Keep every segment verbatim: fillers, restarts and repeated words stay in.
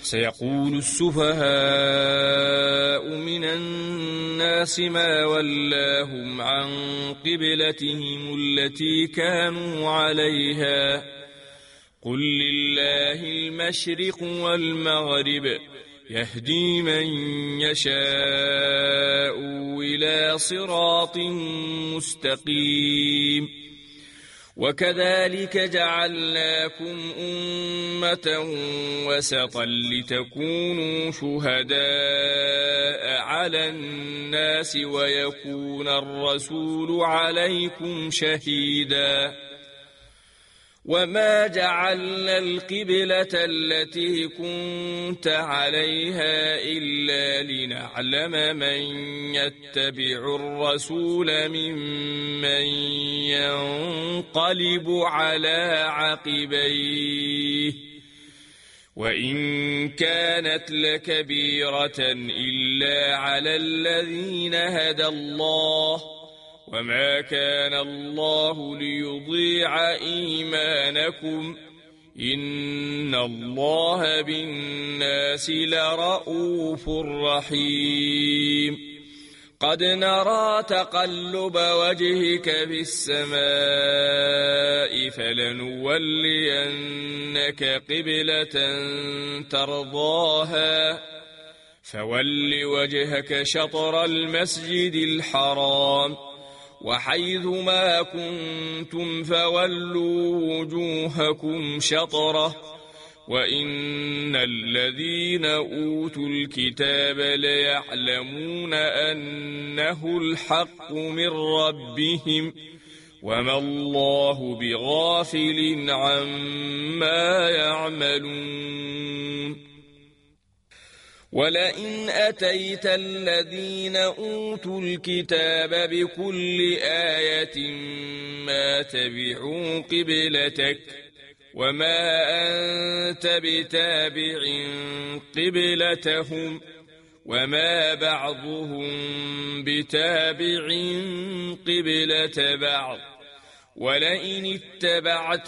سيقول السفهاء من الناس ما ولاهم عن قبلتهم التي كانوا عليها قل لله المشرق والمغرب يهدي من يشاء إلى صراط مستقيم وكذلك جعلناكم أمة وسطا لتكونوا شهداء على الناس ويكون الرسول عليكم شهيدا وما جعلنا القبلة التي كنت عليها إلا لنعلم من يتبع الرسول ممن ينقلب على عقبيه وإن كانت لكبيرة إلا على الذين هدى الله وما كان الله ليضيع إيمانكم إن الله بالناس لرءوف رحيم قد نرى تقلب وجهك في السماء فلنولينك قبلة ترضاها فول وجهك شطر المسجد الحرام وحيث ما كنتم فولوا وجوهكم شطره وإن الذين أوتوا الكتاب ليعلمون أنه الحق من ربهم وما الله بغافل عما يعملون ولئن أتيت الذين أوتوا الكتاب بكل آية ما تبعوا قبلتك وما أنت بتابع قبلتهم وما بعضهم بتابع قبلة بعض ولئن اتبعت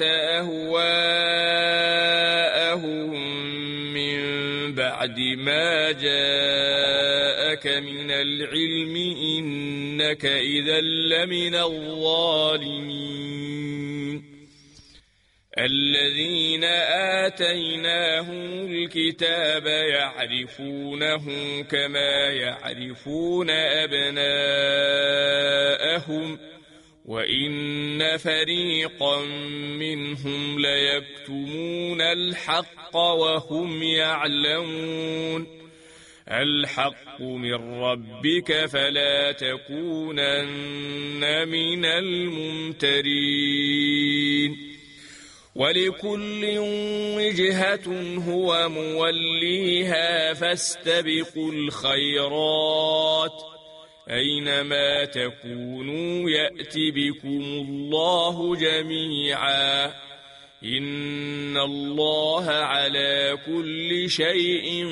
أهواءهم من بعد ما جاءك من العلم إنك إذا لمن الظالمين الذين آتيناهم الكتاب يعرفونه كما يعرفون أبناءهم وإن فريقا منهم ليكتمون الحق وهم يعلمون الحق من ربك فلا تكونن من الممترين ولكل وجهة هو موليها فاستبقوا الخيرات أينما تكونوا يأت بكم الله جميعا إن الله على كل شيء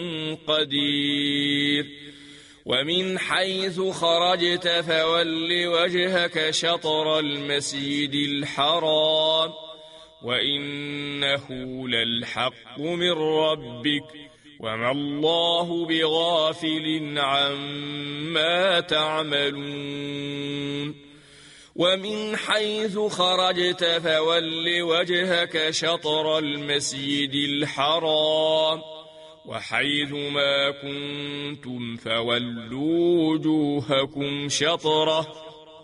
قدير ومن حيث خرجت فول وجهك شطر المسجد الحرام وإنه للحق من ربك وما الله بغافل عما تعملون ومن حيث خرجت فول وجهك شطر المسجد الحرام وحيث ما كنتم فولوا وجوهكم شطره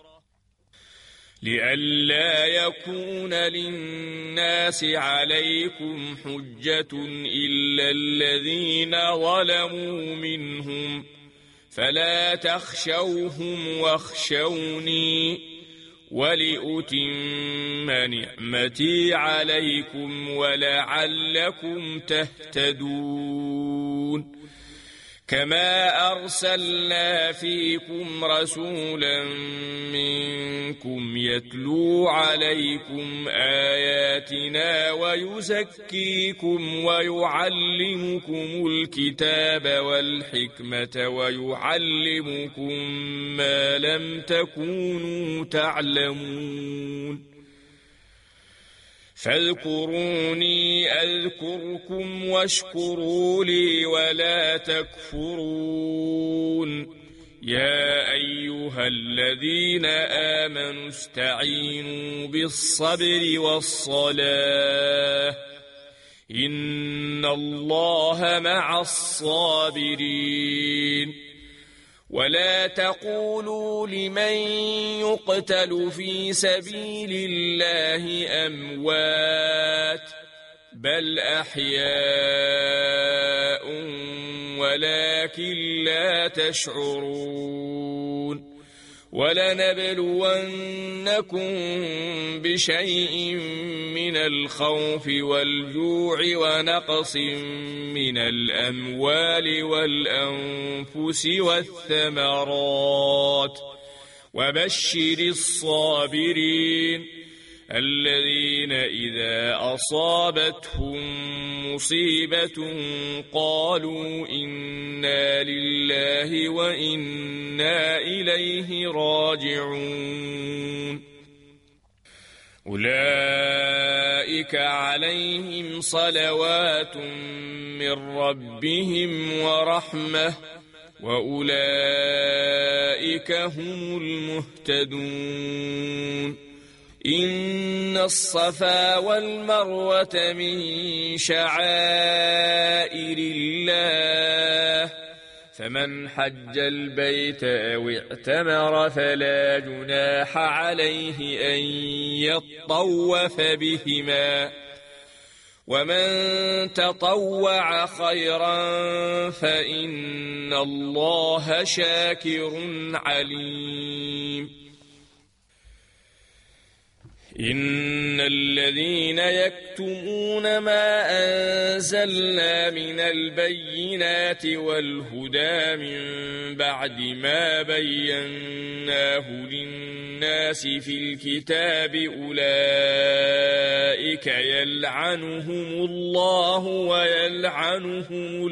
لئلا يكون للناس عليكم حجة إلا الذين ظلموا منهم فلا تخشوهم واخشوني ولأتم نعمتي عليكم ولعلكم تهتدون كما أرسلنا فيكم رسولا منكم يتلو عليكم آياتنا ويزكيكم ويعلمكم الكتاب والحكمة ويعلمكم ما لم تكونوا تعلمون فاذكروني أذكركم واشكروا لي ولا تكفرون يا أيها الذين آمنوا استعينوا بالصبر والصلاة إن الله مع الصابرين ولا تقولوا لمن يقتل في سبيل الله أموات بل أحياء ولكن لا تشعرون ولنبلونكم بشيء من الخوف والجوع ونقص من الأموال والأنفس والثمرات وبشر الصابرين الذين إذا أصابتهم مصيبة قالوا إنا لله وإنا إليه راجعون أولئك عليهم صلوات من ربهم ورحمة وأولئك هم المهتدون إن الصفا والمروة من شعائر الله فمن حج البيت أو اعتمر فلا جناح عليه أن يطوف بهما ومن تطوع خيرا فإن الله شاكر عليم إن الذين يكتمون ما أنزلنا من البينات والهدى من بعد ما بيناه للناس في الكتاب أولئك يلعنهم الله ويلعنهم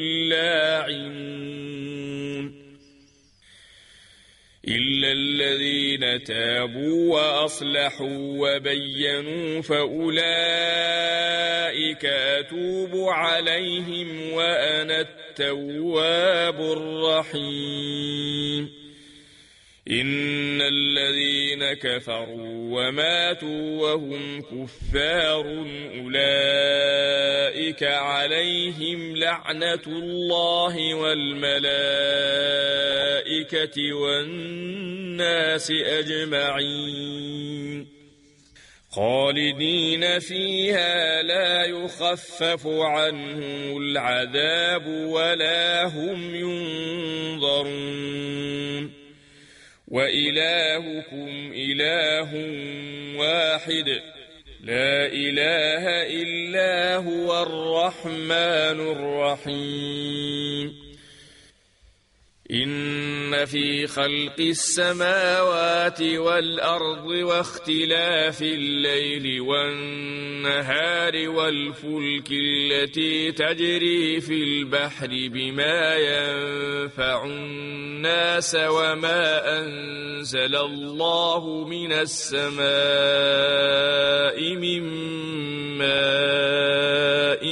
اللاعنون إلا الذين تابوا وأصلحوا وبينوا فأولئك أتوب عليهم وأنا التواب الرحيم إن الذين كفروا وماتوا وهم كفار أولئك عليهم لعنة الله والملائكة والناس أجمعين خالدين فيها لا يخفف عنهم العذاب ولا هم ينظرون وإلهكم إله واحد لا إله إلا هو الرحمن الرحيم إن في خلق السماوات والأرض واختلاف الليل والنهار والفلك التي تجري في البحر بما ينفع الناس وما أنزل الله من السماء من ماء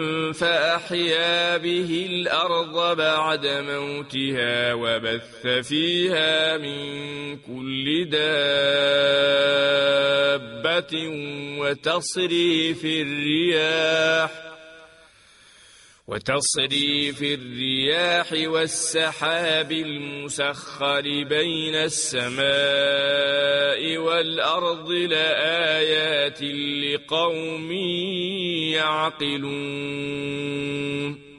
فأحيا به الأرض بعد موتها وبث فيها من كل دابة وتصريف الرياح وتصريف الرياح والسحاب المسخر بين السماء والأرض لآيات لقوم يعقلون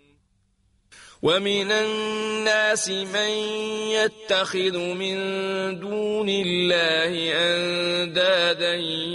ومن الناس من يتخذ من دون الله أندادا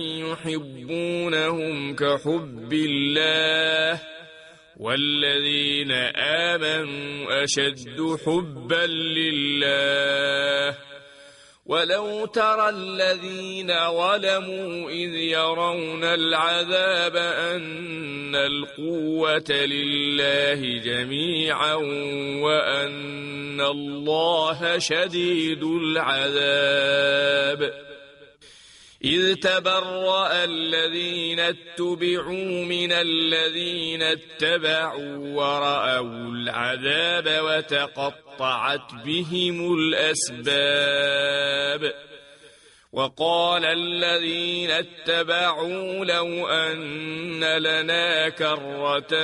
يحبونهم كحب الله والذين آمنوا أشد حبا لله ولو ترى الذين ظلموا إذ يرون العذاب أن القوة لله جميعا وأن الله شديد العذاب إذ تبرأ الذين اتبعوا من الذين اتبعوا ورأوا العذاب وتقطعت بهم الأسباب وقال الذين اتبعوا لو أن لنا كرة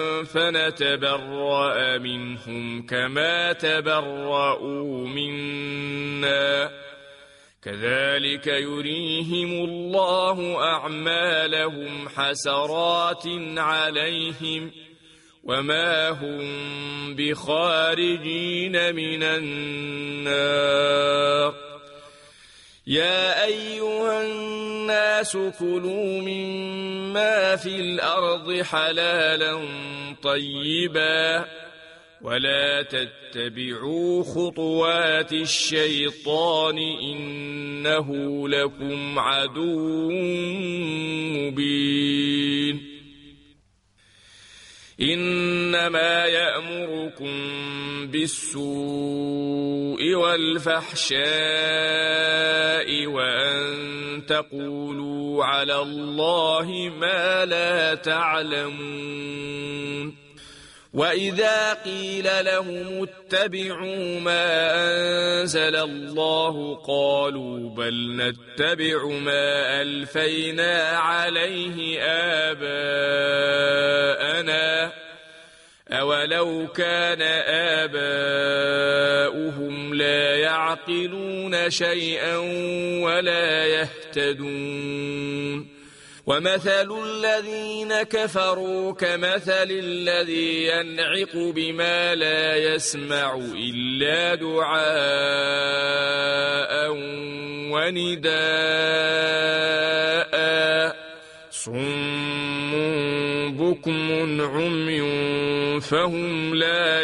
فنتبرأ منهم كما تبرؤوا منا كذلك يريهم الله أعمالهم حسرات عليهم وما هم بخارجين من النار يا أيها الناس كلوا مما في الأرض حلالا طيبا ولا تتبعوا خطوات الشيطان إنه لكم عدو مبين إنما يأمركم بالسوء والفحشاء وأن تقولوا على الله ما لا تعلمون وإذا قيل لهم اتبعوا ما أنزل الله قالوا بل نتبع ما ألفينا عليه آباءنا أولو كان آباؤهم لا يعقلون شيئا ولا يهتدون ومثل الذين كفروا كمثل الذي ينعق بما لا يسمع إلا دعاء ونداء صم بكم عمي فهم لا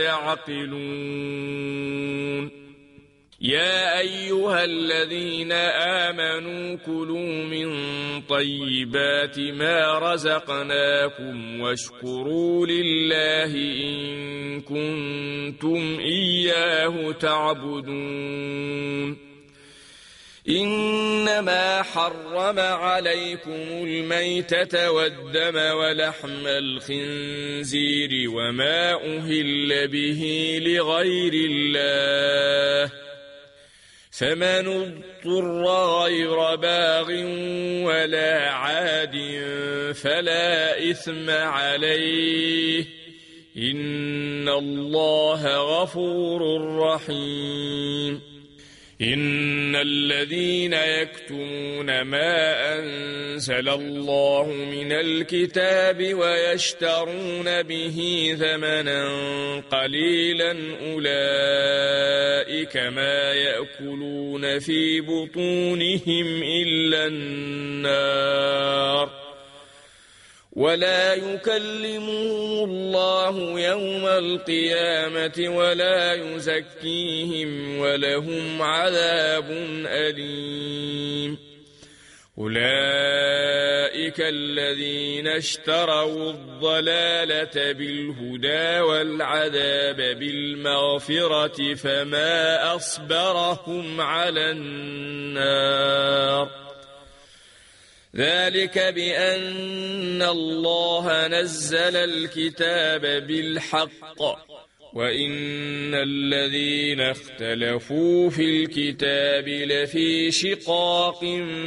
يعقلون يا أيها الذين آمنوا كلوا من طيبات ما رزقناكم واشكروا لله إن كنتم إياه تعبدون إنما حرم عليكم الميتة والدم ولحم الخنزير وما أهل به لغير الله فمن اضطر غير باغ ولا عاد فلا إثم عليه إن الله غفور رحيم إن الذين يكتمون ما أنزل الله من الكتاب ويشترون به ثمنا قليلا أولئك ما يأكلون في بطونهم إلا النار ولا يكلمهم الله يوم القيامة ولا يزكيهم ولهم عذاب أليم أولئك الذين اشتروا الضلالة بالهدى والعذاب بالمغفرة فما أصبرهم على النار ذلك بأن الله نزل الكتاب بالحق وإن الذين اختلفوا في الكتاب لفي شقاق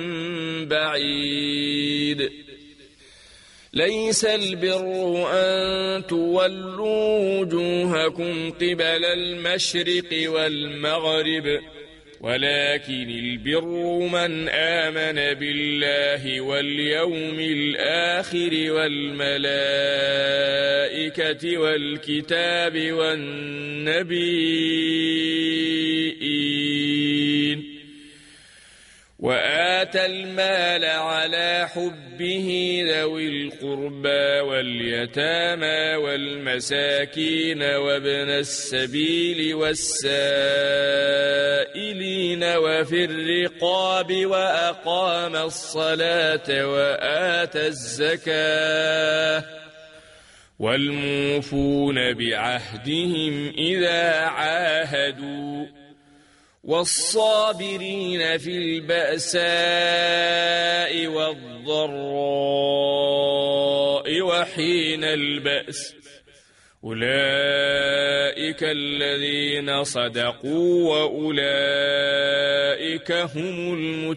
بعيد ليس البر أن تولوا وجوهكم قبل المشرق والمغرب ولكن البر من آمن بالله واليوم الآخر والملائكة والكتاب والنبيين وآتى المال على حبه ذوي القربى واليتامى والمساكين وابن السبيل والسائلين وفي الرقاب وأقام الصلاة وآتى الزكاة والموفون بعهدهم إذا عاهدوا والصابرين في البأساء والضراء وحين البأس أولئك الذين صدقوا وأولئك هم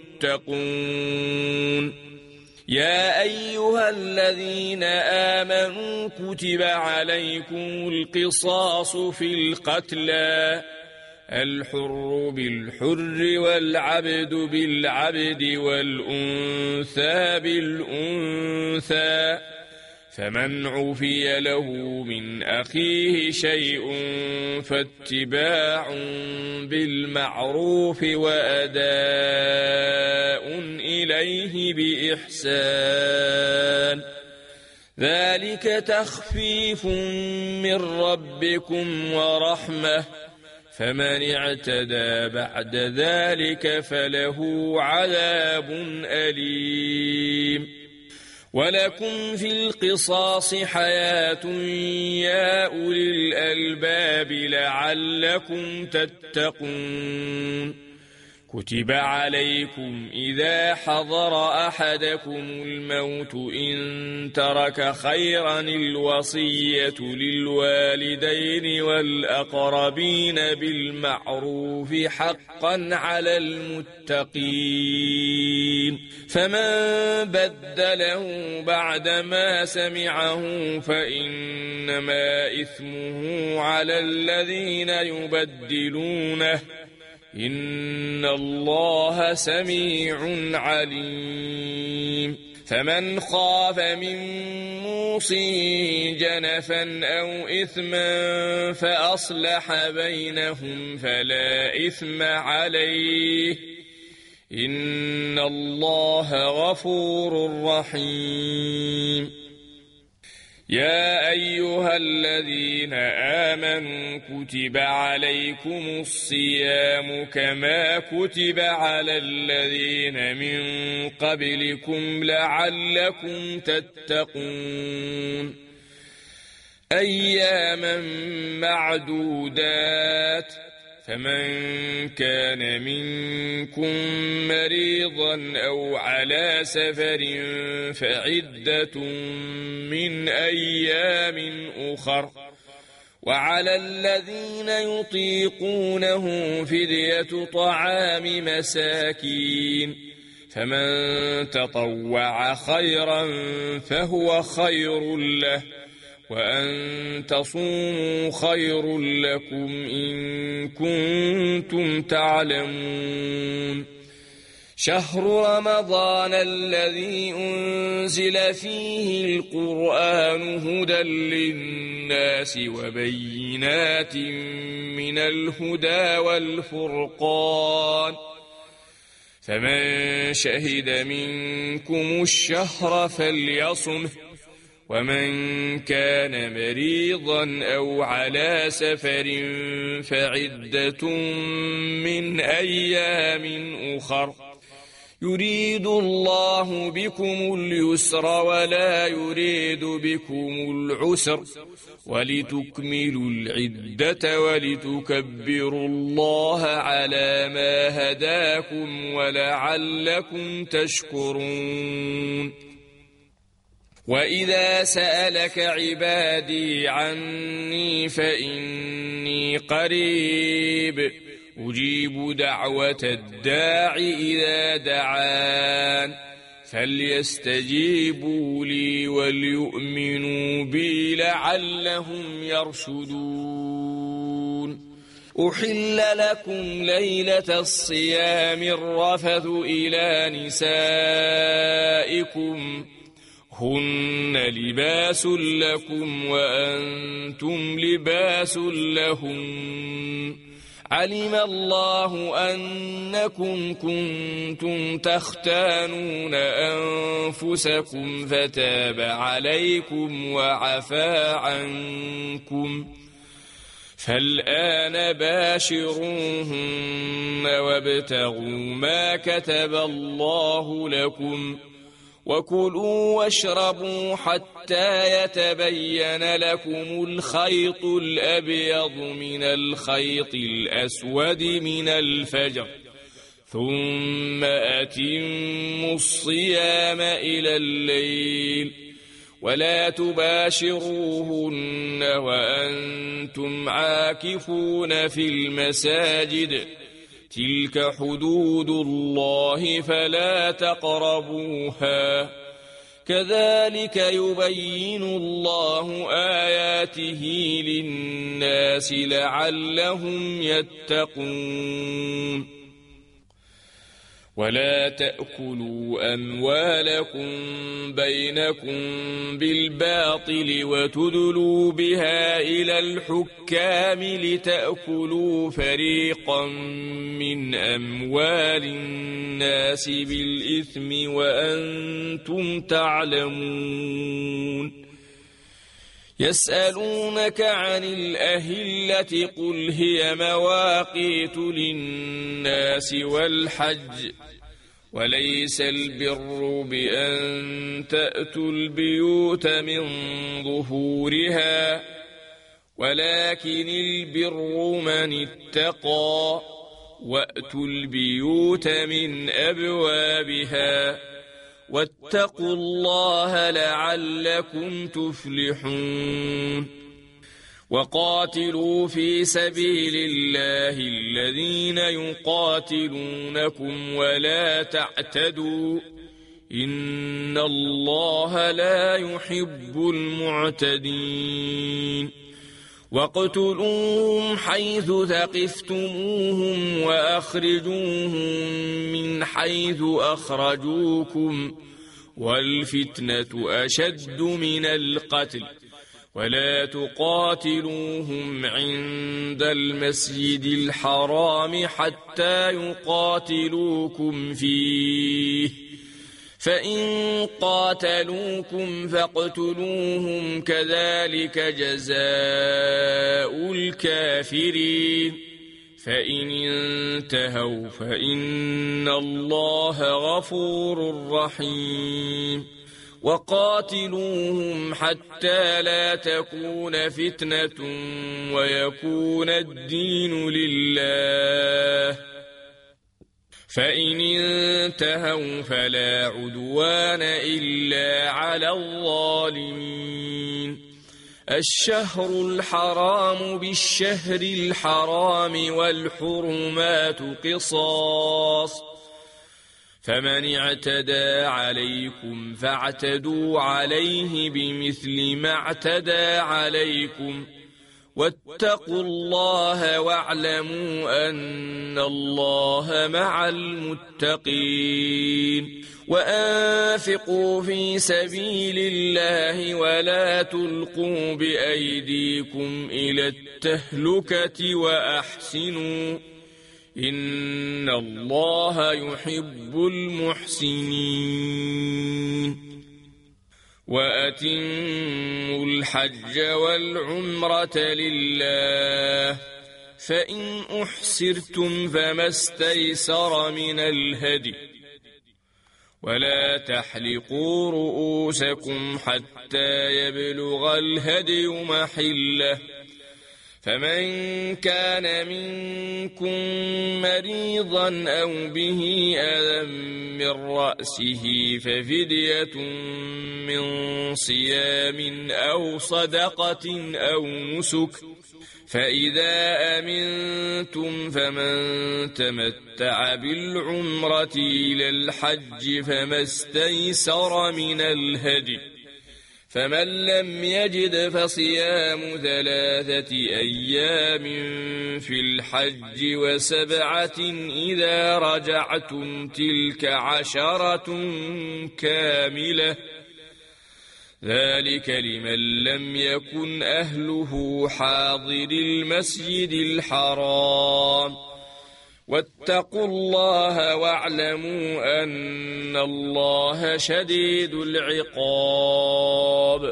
المتقون يا أيها الذين آمنوا كتب عليكم القصاص في القتلى الحر بالحر والعبد بالعبد والأنثى بالأنثى فمن عفي له من أخيه شيء فاتباع بالمعروف وأداء إليه بإحسان ذلك تخفيف من ربكم ورحمة فمن اعتدى بعد ذلك فله عذاب أليم ولكم في القصاص حياة يا أولي الألباب لعلكم تتقون كتب عليكم إذا حضر أحدكم الموت إن ترك خيرا الوصية للوالدين والأقربين بالمعروف حقا على المتقين فمن بدله بعدما سمعه فإنما إثمه على الذين يبدلونه إن الله سميع عليم فمن خاف من موص جنفا أو إثما فأصلح بينهم فلا إثم عليه إن الله غفور رحيم يا أيها الذين آمنوا كتب عليكم الصيام كما كتب على الذين من قبلكم لعلكم تتقون أياما معدودات فمن كان منكم مريضا أو على سفر فعدة من أيام أخر وعلى الذين يطيقونه فدية طعام مساكين فمن تطوع خيرا فهو خير له وأن تصوموا خير لكم إن كنتم تعلمون شهر رمضان الذي أنزل فيه القرآن هدى للناس وبينات من الهدى والفرقان فمن شهد منكم الشهر فليصمه ومن كان مريضا أو على سفر فعدة من أيام أخر يريد الله بكم اليسر ولا يريد بكم العسر ولتكملوا العدة ولتكبروا الله على ما هداكم ولعلكم تشكرون وإذا سألك عبادي عني فإني قريب أجيب دعوة الداع إذا دعان فليستجيبوا لي وليؤمنوا بي لعلهم يرشدون أحل لكم ليلة الصيام الرفث إلى نسائكم هن لباس لكم وأنتم لباس لهم علم الله أنكم كنتم تختانون أنفسكم فتاب عليكم وعفى عنكم فالآن باشروهن وابتغوا ما كتب الله لكم وكلوا واشربوا حتى يتبين لكم الخيط الأبيض من الخيط الأسود من الفجر ثم أتموا الصيام إلى الليل ولا تباشروهن وأنتم عاكفون في المساجد تلك حدود الله فلا تقربوها كذلك يبين الله آياته للناس لعلهم يتقون ولا تأكلوا أموالكم بينكم بالباطل وتدلوا بها إلى الحكام لتأكلوا فريقا من أموال الناس بالإثم وأنتم تعلمون يسألونك عن الأهلة قل هي مواقيت للناس والحج وليس البر بأن تأتوا البيوت من ظهورها ولكن البر من اتقى وأتوا البيوت من أبوابها واتقوا الله لعلكم تفلحون وقاتلوا في سبيل الله الذين يقاتلونكم ولا تعتدوا إن الله لا يحب المعتدين واقتلوهم حيث ثقفتموهم وأخرجوهم من حيث أخرجوكم والفتنة أشد من القتل ولا تقاتلوهم عند المسجد الحرام حتى يقاتلوكم فيه فإن قاتلوكم فاقتلوهم كذلك جزاء الكافرين فإن انتهوا فإن الله غفور رحيم وقاتلوهم حتى لا تكون فتنة ويكون الدين لله فإن انتهوا فلا عدوان إلا على الظالمين الشهر الحرام بالشهر الحرام والحرمات قصاص فمن اعتدى عليكم فاعتدوا عليه بمثل ما اعتدى عليكم واتقوا الله واعلموا أن الله مع المتقين وأنفقوا في سبيل الله ولا تلقوا بأيديكم إلى التهلكة وأحسنوا إن الله يحب المحسنين وأتموا الحج والعمرة لله فإن أحسرتم فما استيسر من الهدي ولا تحلقوا رؤوسكم حتى يبلغ الهدي محله فمن كان منكم مريضا أو به أذى من رأسه ففدية من صيام أو صدقة أو نسك فإذا أمنتم فمن تمتع بالعمرة إلى الحج فما استيسر من الهدي فمن لم يجد فصيام ثلاثة أيام في الحج وسبعة إذا رجعتم تلك عشرة كاملة ذلك لمن لم يكن أهله حاضر المسجد الحرام واتقوا الله واعلموا أن الله شديد العقاب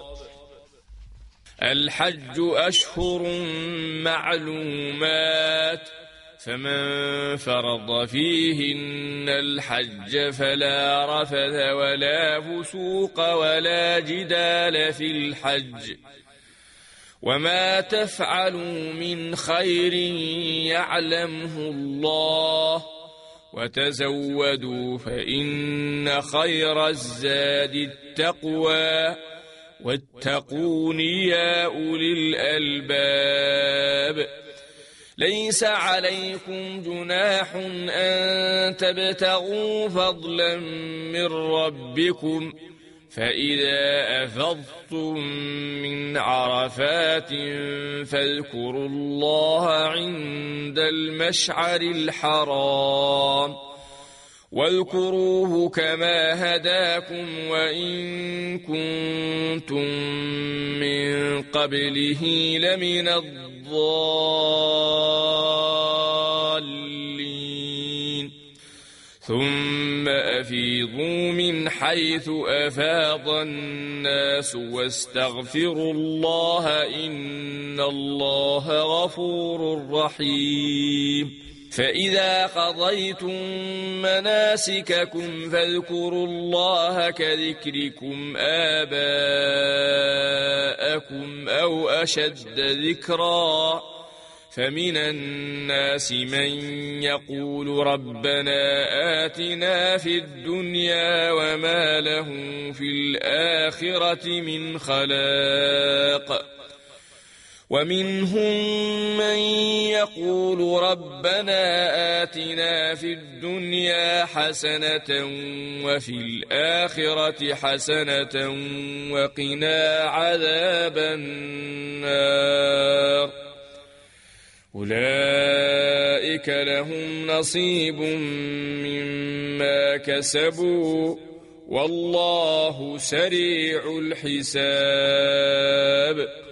الحج أشهر معلومات فمن فرض فيهن الحج فلا رفث ولا فسوق ولا جدال في الحج وما تفعلوا من خير يعلمه الله وتزودوا فإن خير الزاد التقوى واتقون يا أولي الألباب ليس عليكم جناح أن تبتغوا فضلا من ربكم فإذا أفضتم من عرفات فاذكروا الله عند المشعر الحرام واذكروه كما هداكم وإن كنتم من قبله لمن الضالين ثم أفيضوا من حيث أفاض الناس واستغفروا الله إن الله غفور رحيم فإذا قضيتم مناسككم فاذكروا الله كذكركم آباءكم أو أشد ذكرا فمن الناس من يقول ربنا آتنا في الدنيا وما له في الآخرة من خلاق ومنهم من يقول ربنا آتنا في الدنيا حسنة وفي الآخرة حسنة وقنا عذاب النار أولئك لهم نصيب مما كسبوا والله سريع الحساب